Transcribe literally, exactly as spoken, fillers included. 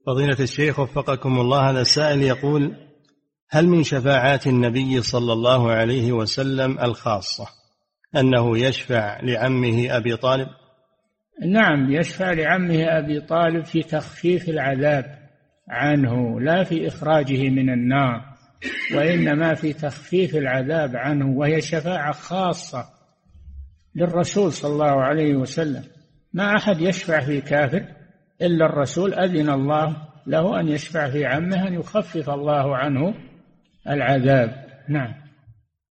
فضيلة الشيخ وفقكم الله، هذا السائل يقول: هل من شفاعات النبي صلى الله عليه وسلم الخاصة أنه يشفع لعمه أبي طالب؟ نعم، يشفع لعمه أبي طالب في تخفيف العذاب عنه، لا في إخراجه من النار، وإنما في تخفيف العذاب عنه، وهي شفاعة خاصة للرسول صلى الله عليه وسلم. ما أحد يشفع في كافر إلا الرسول أذن الله له أن يشفع في عمه أن يخفف الله عنه العذاب. نعم.